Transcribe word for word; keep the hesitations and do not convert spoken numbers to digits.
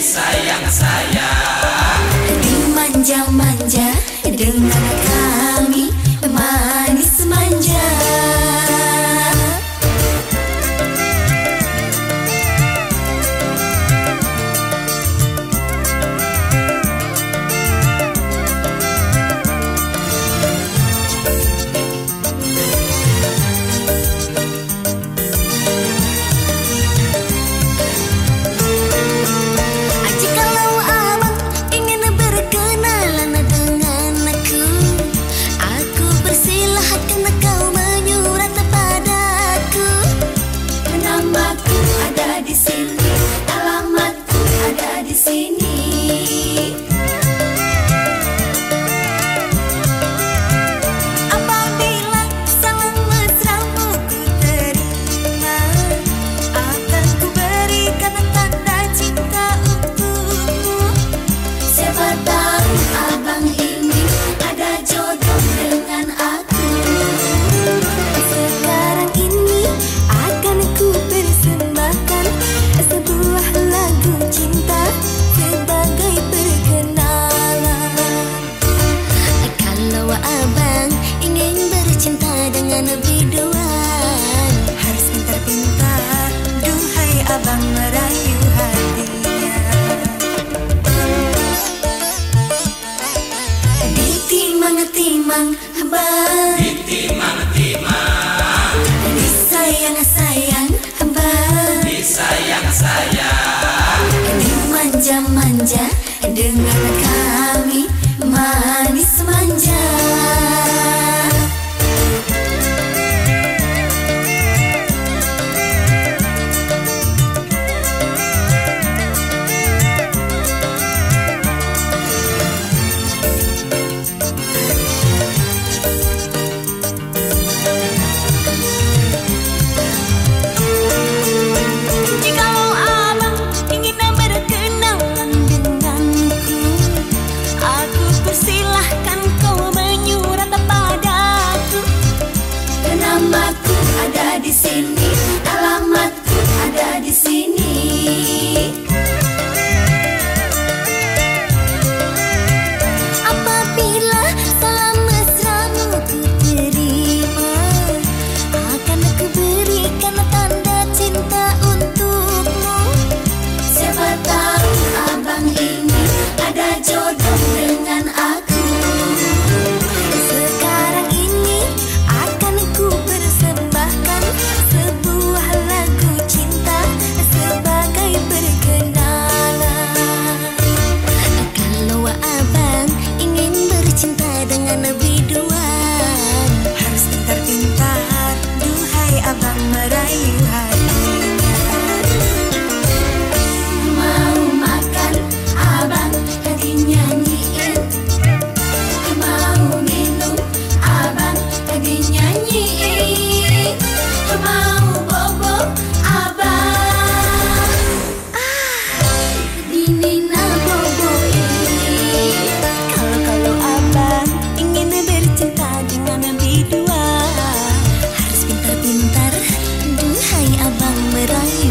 sayang-sayang, dimanja-manja dengan kami manis manja. Abang merayu hatinya. Ditimang-timang abang, ditimang-timang, disayang-sayang abang, disayang-sayang, dimanja-manja dengan kami manis manja. Ada di sini, alamatku ada di sini. Apabila salam mesramu ku terima, akan aku berikan tanda cinta untukmu. Siapa tahu abang ini ada jodoh dengan aku. Sekarang ini akan ku persembahkan sebuah lagu cinta sebagai perkenalan. Kalau abang ingin bercinta dengan biduan, harus pintar-pintar, duhai abang merayu hatinya. mau makan abang lagi nyanyiin, mau minum abang lagi nyanyiin, mau bobo abang ah dinina boboin. Kalau-kalau abang ingin bercinta dengan bidua, Harus pintar-pintar, duhai abang merayu